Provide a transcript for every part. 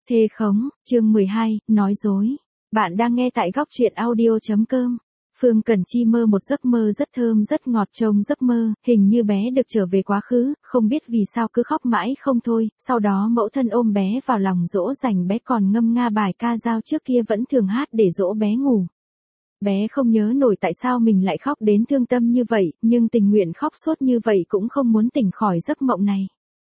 Thê khống, chương 12, nói dối. Bạn đang nghe tại góc truyện audio.com. Phương Cẩn Chi mơ một giấc mơ rất thơm rất ngọt. Trong giấc mơ, hình như bé được trở về quá khứ, không biết vì sao cứ khóc mãi không thôi, sau đó mẫu thân ôm bé vào lòng dỗ dành bé còn ngâm nga bài ca dao trước kia vẫn thường hát để dỗ bé ngủ. Bé không nhớ nổi tại sao mình lại khóc đến thương tâm như vậy, nhưng tình nguyện khóc suốt như vậy cũng không muốn tỉnh khỏi giấc mộng này.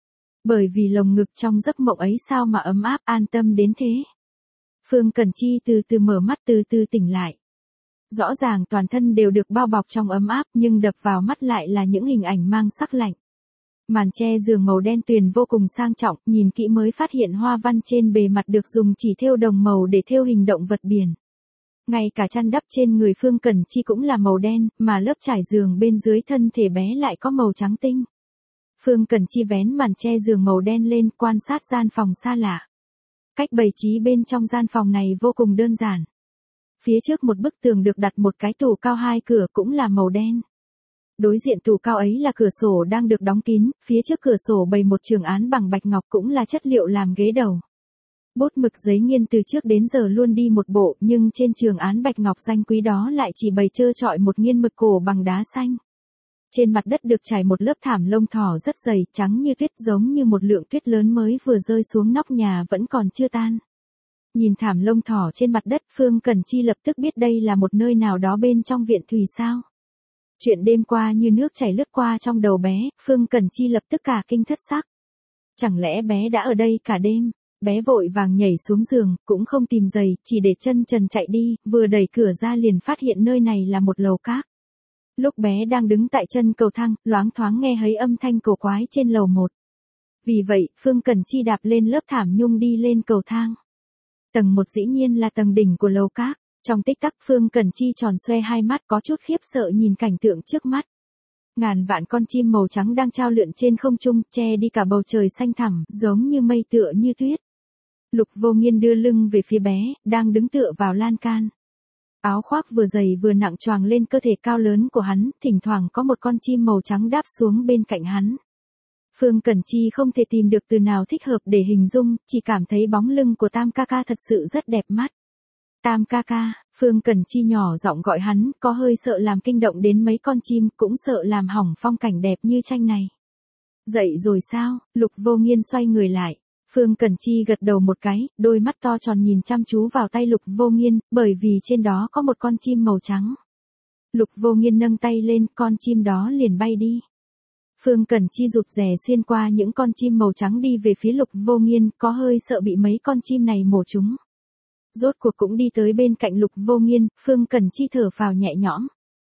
Bởi vì lồng ngực trong giấc mộng ấy sao mà ấm áp an tâm đến thế. Phương Cẩn Chi từ từ mở mắt từ từ tỉnh lại. Rõ ràng toàn thân đều được bao bọc trong ấm áp nhưng đập vào mắt lại là những hình ảnh mang sắc lạnh. Màn che giường màu đen tuyền vô cùng sang trọng, nhìn kỹ mới phát hiện hoa văn trên bề mặt được dùng chỉ thêu đồng màu để thêu hình động vật biển. Ngay cả chăn đắp trên người Phương Cẩn Chi cũng là màu đen, mà lớp trải giường bên dưới thân thể bé lại có màu trắng tinh. Phương Cẩn Chi vén màn che giường màu đen lên quan sát gian phòng xa lạ. Cách bày trí bên trong gian phòng này vô cùng đơn giản. Phía trước một bức tường được đặt một cái tủ cao 2 cửa cũng là màu đen. Đối diện tủ cao ấy là cửa sổ đang được đóng kín, phía trước cửa sổ bày một trường án bằng bạch ngọc cũng là chất liệu làm ghế đầu. Bút mực giấy nghiên từ trước đến giờ luôn đi một bộ nhưng trên trường án bạch ngọc danh quý đó lại chỉ bày trơ trọi một nghiên mực cổ bằng đá xanh. Trên mặt đất được trải một lớp thảm lông thỏ rất dày, trắng như tuyết giống như một lượng tuyết lớn mới vừa rơi xuống nóc nhà vẫn còn chưa tan. Nhìn thảm lông thỏ trên mặt đất, Phương Cẩn Chi lập tức biết đây là một nơi nào đó bên trong viện thùy sao. Chuyện đêm qua như nước chảy lướt qua trong đầu bé, Phương Cẩn Chi lập tức cả kinh thất sắc. Chẳng lẽ bé đã ở đây cả đêm? Bé vội vàng nhảy xuống giường, cũng không tìm giày, chỉ để chân trần chạy đi, vừa đẩy cửa ra liền phát hiện nơi này là một lầu các. Lúc bé đang đứng tại chân cầu thang, loáng thoáng nghe thấy âm thanh cổ quái trên lầu 1. Vì vậy, Phương Cẩn Chi đạp lên lớp thảm nhung đi lên cầu thang. Tầng 1 dĩ nhiên là tầng đỉnh của lầu các. Trong tích tắc Phương Cẩn Chi tròn xoe hai mắt có chút khiếp sợ nhìn cảnh tượng trước mắt. Ngàn vạn con chim màu trắng đang trao lượn trên không trung, che đi cả bầu trời xanh thẳm, giống như mây tựa như tuyết. Lục Vô Nghiên đưa lưng về phía bé, đang đứng tựa vào lan can. Áo khoác vừa dày vừa nặng choàng lên cơ thể cao lớn của hắn, thỉnh thoảng có một con chim màu trắng đáp xuống bên cạnh hắn. Phương Cẩn Chi không thể tìm được từ nào thích hợp để hình dung, chỉ cảm thấy bóng lưng của Tam ca ca thật sự rất đẹp mắt. Tam ca ca, Phương Cẩn Chi nhỏ giọng gọi hắn, có hơi sợ làm kinh động đến mấy con chim, cũng sợ làm hỏng phong cảnh đẹp như tranh này. Dậy rồi sao? Lục Vô Nghiên xoay người lại. Phương Cẩn Chi gật đầu một cái, đôi mắt to tròn nhìn chăm chú vào tay Lục Vô Nghiên, bởi vì trên đó có một con chim màu trắng. Lục Vô Nghiên nâng tay lên, con chim đó liền bay đi. Phương Cẩn Chi rụt rè xuyên qua những con chim màu trắng đi về phía Lục Vô Nghiên, có hơi sợ bị mấy con chim này mổ chúng. Rốt cuộc cũng đi tới bên cạnh Lục Vô Nghiên, Phương Cẩn Chi thở phào nhẹ nhõm.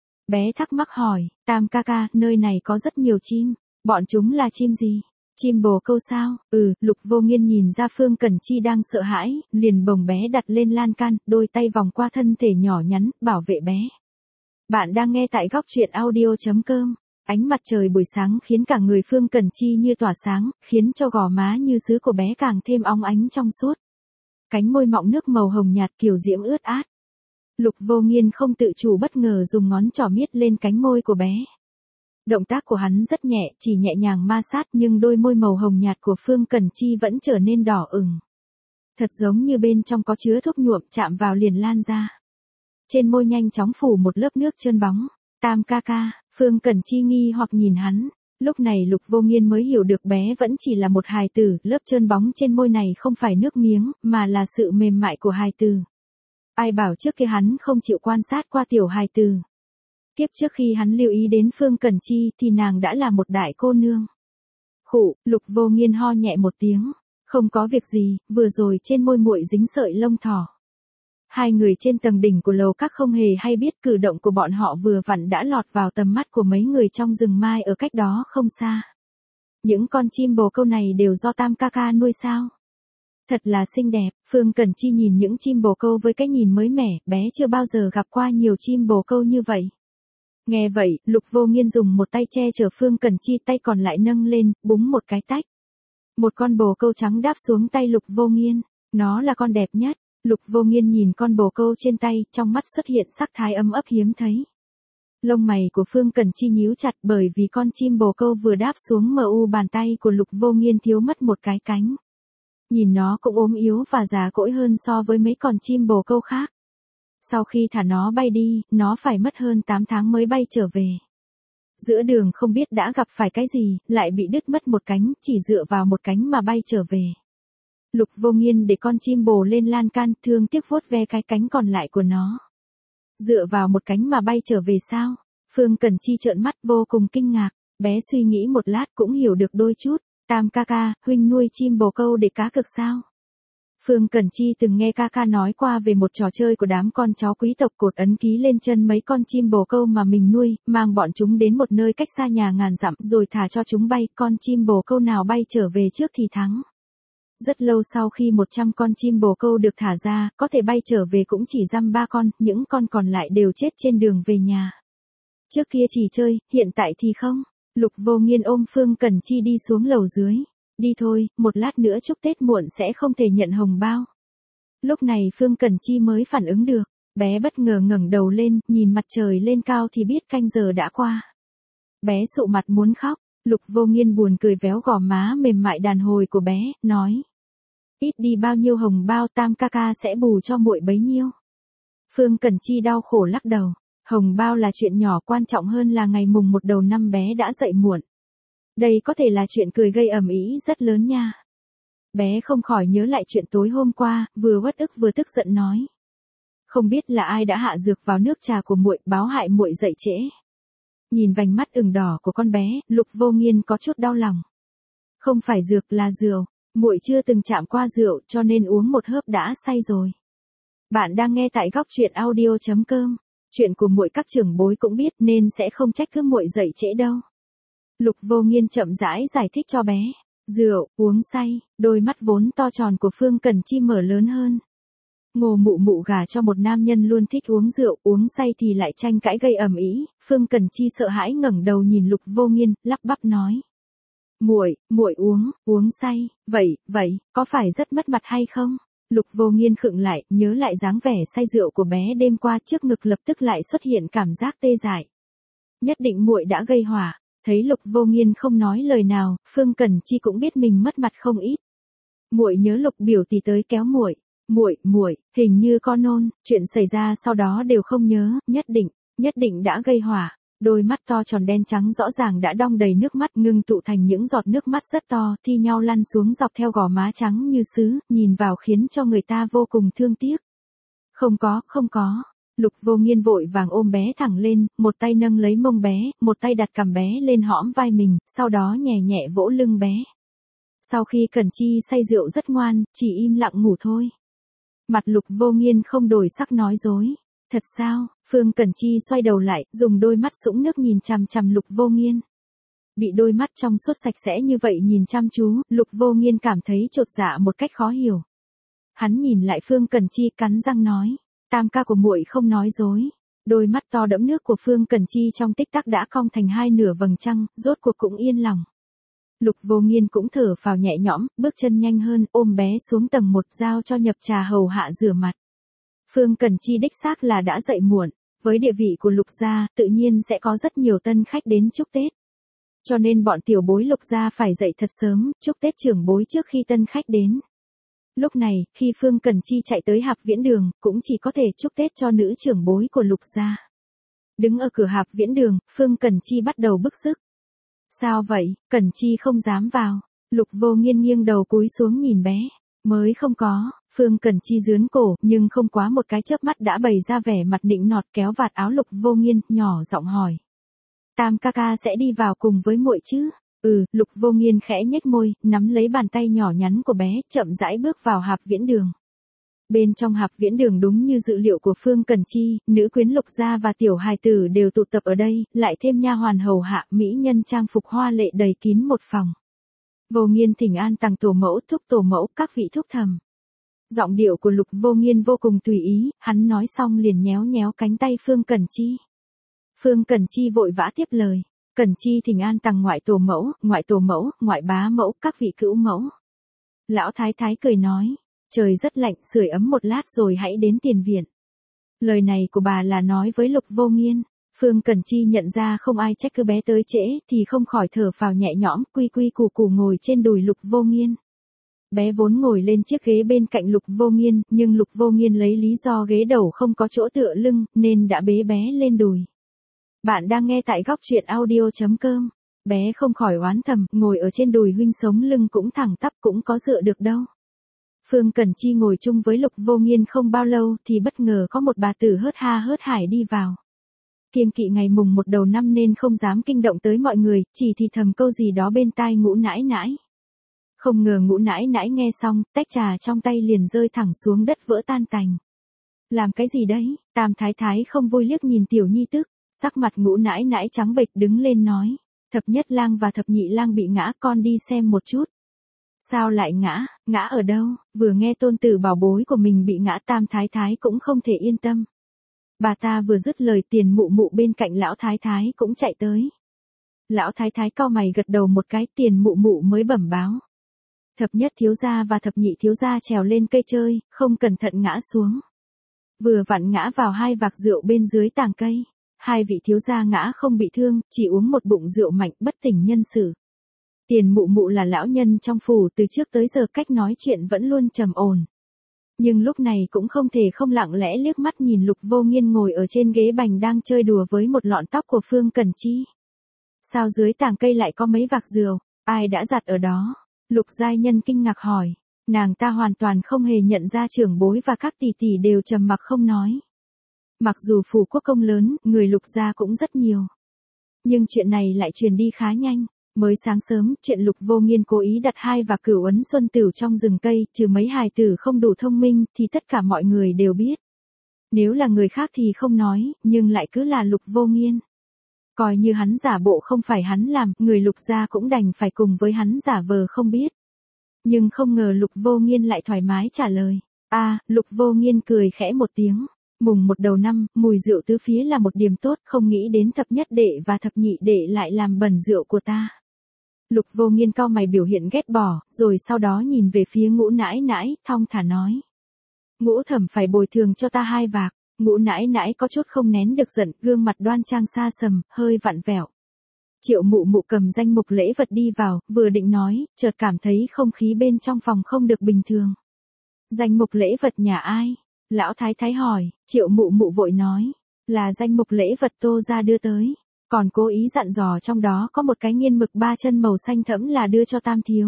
Bé thắc mắc hỏi, Tam ca ca, nơi này có rất nhiều chim, bọn chúng là chim gì? Chim bồ câu sao? Lục Vô Nghiên nhìn ra Phương Cẩn Chi đang sợ hãi, liền bồng bé đặt lên lan can, đôi tay vòng qua thân thể nhỏ nhắn, bảo vệ bé. Bạn đang nghe tại góc truyện audio.com. Ánh mặt trời buổi sáng khiến cả người Phương Cẩn Chi như tỏa sáng, khiến cho gò má như sứ của bé càng thêm óng ánh trong suốt. Cánh môi mọng nước màu hồng nhạt kiều diễm ướt át. Lục Vô Nghiên không tự chủ bất ngờ dùng ngón trỏ miết lên cánh môi của bé. Động tác của hắn rất nhẹ, chỉ nhẹ nhàng ma sát nhưng đôi môi màu hồng nhạt của Phương Cẩn Chi vẫn trở nên đỏ ửng. Thật giống như bên trong có chứa thuốc nhuộm, chạm vào liền lan ra. Trên môi nhanh chóng phủ một lớp nước trơn bóng. Tam ca ca, Phương Cẩn Chi nghi hoặc nhìn hắn. Lúc này Lục Vô Nghiên mới hiểu được bé vẫn chỉ là một hài tử, lớp trơn bóng trên môi này không phải nước miếng, mà là sự mềm mại của hài tử. Ai bảo trước kia hắn không chịu quan sát qua tiểu hài tử. Tiếp trước khi hắn lưu ý đến Phương Cẩn Chi thì nàng đã là một đại cô nương. Khụ, Lục Vô Nghiên ho nhẹ một tiếng. Không có việc gì, vừa rồi trên môi muội dính sợi lông thỏ. Hai người trên tầng đỉnh của lầu các không hề hay biết cử động của bọn họ vừa vặn đã lọt vào tầm mắt của mấy người trong rừng mai ở cách đó không xa. Những con chim bồ câu này đều do Tam ca ca nuôi sao? Thật là xinh đẹp, Phương Cẩn Chi nhìn những chim bồ câu với cái nhìn mới mẻ, bé chưa bao giờ gặp qua nhiều chim bồ câu như vậy. Nghe vậy, Lục Vô Nghiên dùng một tay che chở Phương Cẩn Chi, tay còn lại nâng lên, búng một cái tách. Một con bồ câu trắng đáp xuống tay Lục Vô Nghiên, nó là con đẹp nhất. Lục Vô Nghiên nhìn con bồ câu trên tay, trong mắt xuất hiện sắc thái ấm ấp hiếm thấy. Lông mày của Phương Cẩn Chi nhíu chặt bởi vì con chim bồ câu vừa đáp xuống mu bàn tay của Lục Vô Nghiên thiếu mất một cái cánh. Nhìn nó cũng ốm yếu và già cỗi hơn so với mấy con chim bồ câu khác. Sau khi thả nó bay đi, nó phải mất hơn 8 tháng mới bay trở về. Giữa đường không biết đã gặp phải cái gì, lại bị đứt mất một cánh, chỉ dựa vào một cánh mà bay trở về. Lục Vô Nghiên để con chim bồ lên lan can, thương tiếc vuốt ve cái cánh còn lại của nó. Dựa vào một cánh mà bay trở về sao? Phương Cẩn Chi trợn mắt vô cùng kinh ngạc, bé suy nghĩ một lát cũng hiểu được đôi chút. Tam ca ca, huynh nuôi chim bồ câu để cá cược sao? Phương Cẩn Chi từng nghe ca ca nói qua về một trò chơi của đám con cháu quý tộc, cột ấn ký lên chân mấy con chim bồ câu mà mình nuôi, mang bọn chúng đến một nơi cách xa nhà ngàn dặm rồi thả cho chúng bay, con chim bồ câu nào bay trở về trước thì thắng. Rất lâu sau khi 100 con chim bồ câu được thả ra, có thể bay trở về cũng chỉ dăm 3 con, những con còn lại đều chết trên đường về nhà. Trước kia chỉ chơi, hiện tại thì không. Lục Vô Nghiên ôm Phương Cẩn Chi đi xuống lầu dưới. Đi thôi, một lát nữa chúc Tết muộn sẽ không thể nhận hồng bao. Lúc này Phương Cẩn Chi mới phản ứng được. Bé bất ngờ ngẩng đầu lên, nhìn mặt trời lên cao thì biết canh giờ đã qua. Bé sụ mặt muốn khóc. Lục Vô Nghiên buồn cười véo gò má mềm mại đàn hồi của bé, nói. Ít đi bao nhiêu hồng bao Tam ca ca sẽ bù cho muội bấy nhiêu. Phương Cẩn Chi đau khổ lắc đầu. Hồng bao là chuyện nhỏ, quan trọng hơn là ngày mùng 1 đầu năm bé đã dậy muộn. Đây có thể là chuyện cười gây ầm ĩ rất lớn nha. Bé không khỏi nhớ lại chuyện tối hôm qua, vừa uất ức vừa tức giận nói. Không biết là ai đã hạ dược vào nước trà của muội, báo hại muội dậy trễ. Nhìn vành mắt ửng đỏ của con bé, Lục Vô Nghiên có chút đau lòng. Không phải dược là rượu, muội chưa từng chạm qua rượu cho nên uống một hớp đã say rồi. Bạn đang nghe tại góc truyện audio.com. Chuyện của muội các trưởng bối cũng biết nên sẽ không trách cứ muội dậy trễ đâu. Lục Vô Nghiên chậm rãi giải thích cho bé. Rượu, uống say, đôi mắt vốn to tròn của Phương Cẩn Chi mở lớn hơn. Ngô mụ mụ gả cho một nam nhân luôn thích uống rượu, uống say thì lại tranh cãi gây ầm ĩ. Phương Cẩn Chi sợ hãi ngẩng đầu nhìn Lục Vô Nghiên, lắp bắp nói. Muội uống say, vậy, có phải rất mất mặt hay không? Lục Vô Nghiên khựng lại, nhớ lại dáng vẻ say rượu của bé đêm qua, trước ngực lập tức lại xuất hiện cảm giác tê dại. Nhất định muội đã gây hỏa. Thấy Lục Vô Nghiên không nói lời nào, Phương Cẩn Chi cũng biết mình mất mặt không ít. Muội nhớ Lục biểu tỷ tới kéo muội. Muội, hình như có nôn, chuyện xảy ra sau đó đều không nhớ, nhất định đã gây hỏa. Đôi mắt to tròn đen trắng rõ ràng đã đong đầy nước mắt, ngưng tụ thành những giọt nước mắt rất to, thi nhau lăn xuống dọc theo gò má trắng như sứ, nhìn vào khiến cho người ta vô cùng thương tiếc. Không có. Lục Vô Nghiên vội vàng ôm bé thẳng lên, một tay nâng lấy mông bé, một tay đặt cằm bé lên hõm vai mình, sau đó nhẹ nhẹ vỗ lưng bé. Sau khi Cẩn Chi say rượu rất ngoan, chỉ im lặng ngủ thôi. Mặt Lục Vô Nghiên không đổi sắc nói dối. Thật sao? Phương Cẩn Chi xoay đầu lại, dùng đôi mắt sũng nước nhìn chằm chằm Lục Vô Nghiên. Bị đôi mắt trong suốt sạch sẽ như vậy nhìn chăm chú, Lục Vô Nghiên cảm thấy chột dạ một cách khó hiểu. Hắn nhìn lại Phương Cẩn Chi cắn răng nói. Tam ca của muội không nói dối. Đôi mắt to đẫm nước của Phương Cẩn Chi trong tích tắc đã cong thành hai nửa vầng trăng, rốt cuộc cũng yên lòng. Lục Vô Nghiên cũng thở phào nhẹ nhõm, bước chân nhanh hơn, ôm bé xuống tầng 1 giao cho nhập trà hầu hạ rửa mặt. Phương Cẩn Chi đích xác là đã dậy muộn, với địa vị của Lục gia, tự nhiên sẽ có rất nhiều tân khách đến chúc Tết. Cho nên bọn tiểu bối Lục gia phải dậy thật sớm, chúc Tết trưởng bối trước khi tân khách đến. Lúc này, khi Phương Cẩn Chi chạy tới Hạp Viễn Đường, cũng chỉ có thể chúc Tết cho nữ trưởng bối của Lục gia. Đứng ở cửa Hạp Viễn Đường, Phương Cẩn Chi bắt đầu bức xức. Sao vậy? Cẩn Chi không dám vào. Lục Vô Nghiên nghiêng đầu cúi xuống nhìn bé. Mới không có. Phương Cẩn Chi rướn cổ, nhưng không quá một cái chớp mắt đã bày ra vẻ mặt nịnh nọt, kéo vạt áo Lục Vô Nghiên, nhỏ giọng hỏi. Tam ca ca sẽ đi vào cùng với muội chứ? Lục Vô Nghiên khẽ nhếch môi, nắm lấy bàn tay nhỏ nhắn của bé, chậm rãi bước vào Hạp Viễn Đường. Bên trong Hạp Viễn Đường đúng như dự liệu của Phương Cẩn Chi, nữ quyến Lục gia và tiểu hài tử đều tụ tập ở đây, lại thêm nha hoàn hầu hạ, mỹ nhân trang phục hoa lệ đầy kín một phòng. Vô Nghiên thỉnh an tằng tổ mẫu, thúc tổ mẫu, các vị thúc thầm. Giọng điệu của Lục Vô Nghiên vô cùng tùy ý, hắn nói xong liền nhéo nhéo cánh tay Phương Cẩn Chi. Phương Cẩn Chi vội vã tiếp lời. Cẩn Chi thỉnh an tằng ngoại tổ mẫu, ngoại bá mẫu, các vị cữu mẫu. Lão thái thái cười nói, trời rất lạnh, sưởi ấm một lát rồi hãy đến tiền viện. Lời này của bà là nói với Lục Vô Nghiên. Phương Cẩn Chi nhận ra không ai trách cứ bé tới trễ thì không khỏi thở phào nhẹ nhõm, quy quy củ củ ngồi trên đùi Lục Vô Nghiên. Bé vốn ngồi lên chiếc ghế bên cạnh Lục Vô Nghiên, nhưng Lục Vô Nghiên lấy lý do ghế đầu không có chỗ tựa lưng, nên đã bế bé lên đùi. Bạn đang nghe tại góc truyện audio.com. Bé không khỏi oán thầm, ngồi ở trên đùi huynh sống lưng cũng thẳng tắp cũng có dựa được đâu. Phương Cẩn Chi ngồi chung với Lục Vô Nghiên không bao lâu thì bất ngờ có một bà tử hớt ha hớt hải đi vào. Kiêng kỵ ngày mùng 1 đầu năm nên không dám kinh động tới mọi người, chỉ thì thầm câu gì đó bên tai Ngũ nãi nãi. Không ngờ Ngũ nãi nãi nghe xong, tách trà trong tay liền rơi thẳng xuống đất vỡ tan tành. Làm cái gì đấy? Tam Thái Thái không vui liếc nhìn tiểu nhi tức, sắc mặt Ngũ nãi nãi trắng bệch đứng lên nói. Thập nhất lang và thập nhị lang bị ngã, con đi xem một chút. Sao lại ngã, ngã ở đâu? Vừa nghe tôn tử bảo bối của mình bị ngã, Tam Thái Thái cũng không thể yên tâm. Bà ta vừa dứt lời, Tiền Mụ Mụ bên cạnh Lão Thái Thái cũng chạy tới. Lão Thái Thái cau mày gật đầu một cái, Tiền Mụ Mụ mới bẩm báo. Thập nhất thiếu gia và thập nhị thiếu gia trèo lên cây chơi, không cẩn thận ngã xuống. Vừa vặn ngã vào hai vạc rượu bên dưới tàng cây. Hai vị thiếu gia ngã không bị thương, chỉ uống một bụng rượu mạnh bất tỉnh nhân sự. Tiền Mụ Mụ là lão nhân trong phủ, từ trước tới giờ cách nói chuyện vẫn luôn trầm ổn. Nhưng lúc này cũng không thể không lặng lẽ liếc mắt nhìn Lục Vô Nghiên ngồi ở trên ghế bành đang chơi đùa với một lọn tóc của Phương Cẩn Chi. Sao dưới tàng cây lại có mấy vạc rượu, ai đã giặt ở đó? Lục giai nhân kinh ngạc hỏi. Nàng ta hoàn toàn không hề nhận ra trưởng bối và các tỷ tỷ đều trầm mặc không nói. Mặc dù phủ quốc công lớn, người Lục gia cũng rất nhiều. Nhưng chuyện này lại truyền đi khá nhanh. Mới sáng sớm, chuyện Lục Vô Nghiên cố ý đặt hai vạc Cửu Ấn Xuân Tửu trong rừng cây, trừ mấy hài tử không đủ thông minh, thì tất cả mọi người đều biết. Nếu là người khác thì không nói, nhưng lại cứ là Lục Vô Nghiên. Coi như hắn giả bộ không phải hắn làm, người Lục gia cũng đành phải cùng với hắn giả vờ không biết. Nhưng không ngờ Lục Vô Nghiên lại thoải mái trả lời. Lục Vô Nghiên cười khẽ một tiếng. Mùng 1 đầu năm, mùi rượu tứ phía là một điểm tốt, không nghĩ đến thập nhất đệ và thập nhị đệ lại làm bẩn rượu của ta. Lục Vô Nghiên cau mày biểu hiện ghét bỏ, rồi sau đó nhìn về phía Ngũ nãi nãi, thong thả nói. Ngũ thẩm phải bồi thường cho ta hai vạc. Ngũ nãi nãi có chút không nén được giận, gương mặt đoan trang xa sầm, hơi vặn vẹo. Triệu Mụ Mụ cầm danh mục lễ vật đi vào, vừa định nói, chợt cảm thấy không khí bên trong phòng không được bình thường. Danh mục lễ vật nhà ai? Lão Thái Thái hỏi. Triệu Mụ Mụ vội nói. Là danh mục lễ vật Tô gia đưa tới. Còn cố ý dặn dò trong đó có một cái nghiên mực 3 chân màu xanh thẫm là đưa cho Tam thiếu.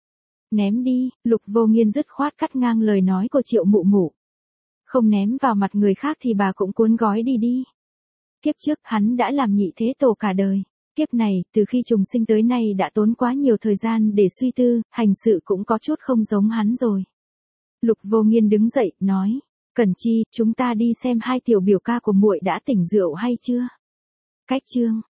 Ném đi. Lục Vô Nghiên dứt khoát cắt ngang lời nói của Triệu Mụ Mụ. Không ném vào mặt người khác thì bà cũng cuốn gói đi đi. Kiếp trước hắn đã làm nhị thế tổ cả đời. Kiếp này, từ khi trùng sinh tới nay đã tốn quá nhiều thời gian để suy tư, hành sự cũng có chút không giống hắn rồi. Lục Vô Nghiên đứng dậy, nói. Cẩn Chi, chúng ta đi xem hai tiểu biểu ca của muội đã tỉnh rượu hay chưa? Cách chương.